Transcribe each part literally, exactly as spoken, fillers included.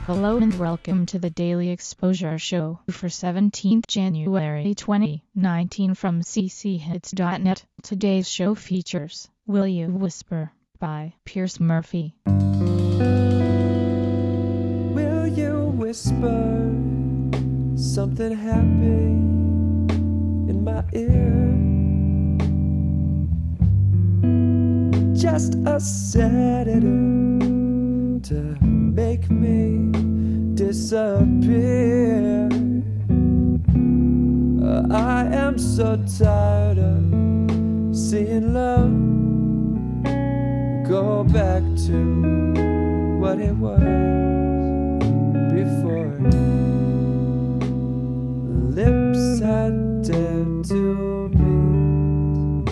Hello and welcome to the Daily Exposure Show for seventeenth January twenty nineteen from c c hits dot net. Today's show features Will You Whisper by Pierce Murphy. Will you whisper something happy in my ear? Just a sedative to make me disappear. Uh, I am so tired of seeing love go back to what it was before. Lips I dared to meet.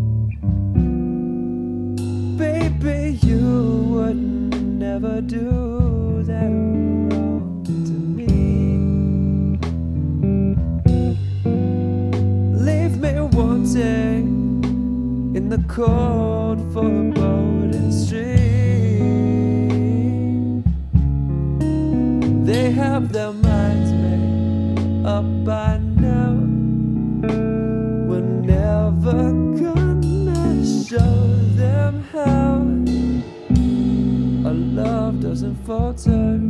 Baby, you would never do that wrong to me. Leave me wanting in the cold foreboding street. They have their minds made up by now. We're never gonna show them how our love doesn't falter.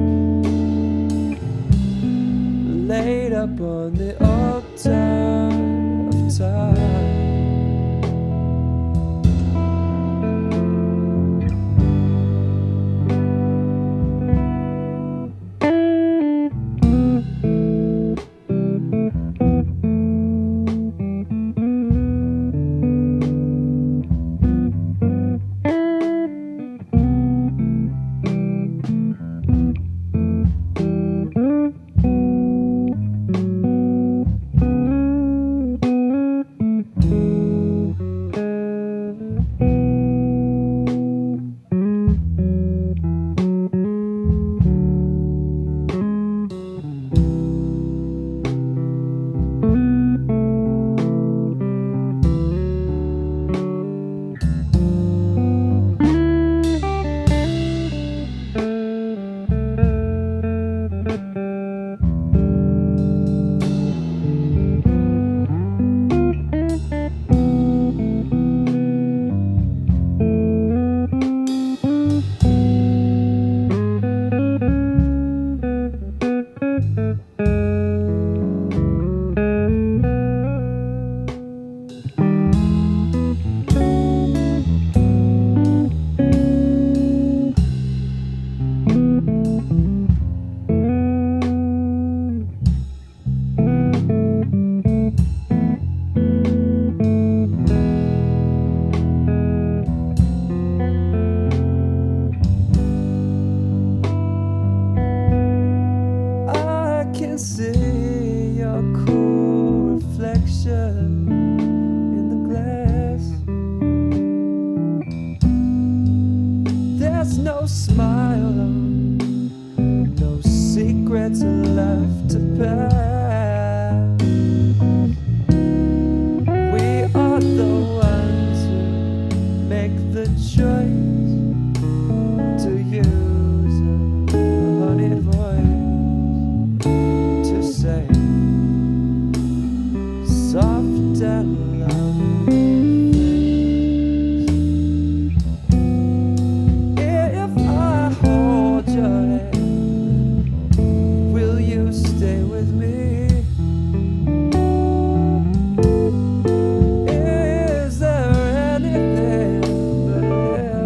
Laid up on the altar of time. See your cool reflection in the glass. There's no smile on, no secrets left to pass. We are the ones who make the choice to use a honeyed voice. Soft and loud. If I hold your hand, will you stay with me? Is there anything but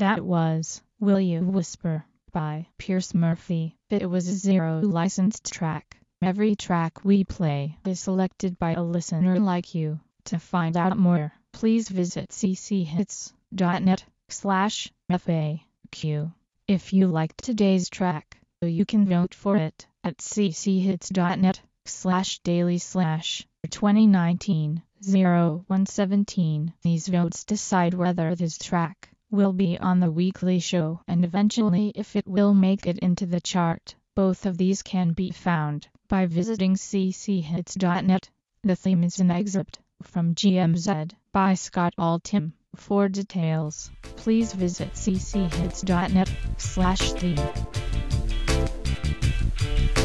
That was Will You Whisper by Pierce Murphy. It was a Zero licensed track. Every track we play is selected by a listener like you. To find out more, please visit cchits.net slash FAQ. If you liked today's track, you can vote for it at cchits.net slash daily slash 2019 01 17. These votes decide whether this track will be on the weekly show and eventually if it will make it into the chart. Both of these can be found by visiting cchits.net. The theme is an excerpt from G M Z by Scott Altham. For details, please visit cchits.net slash theme.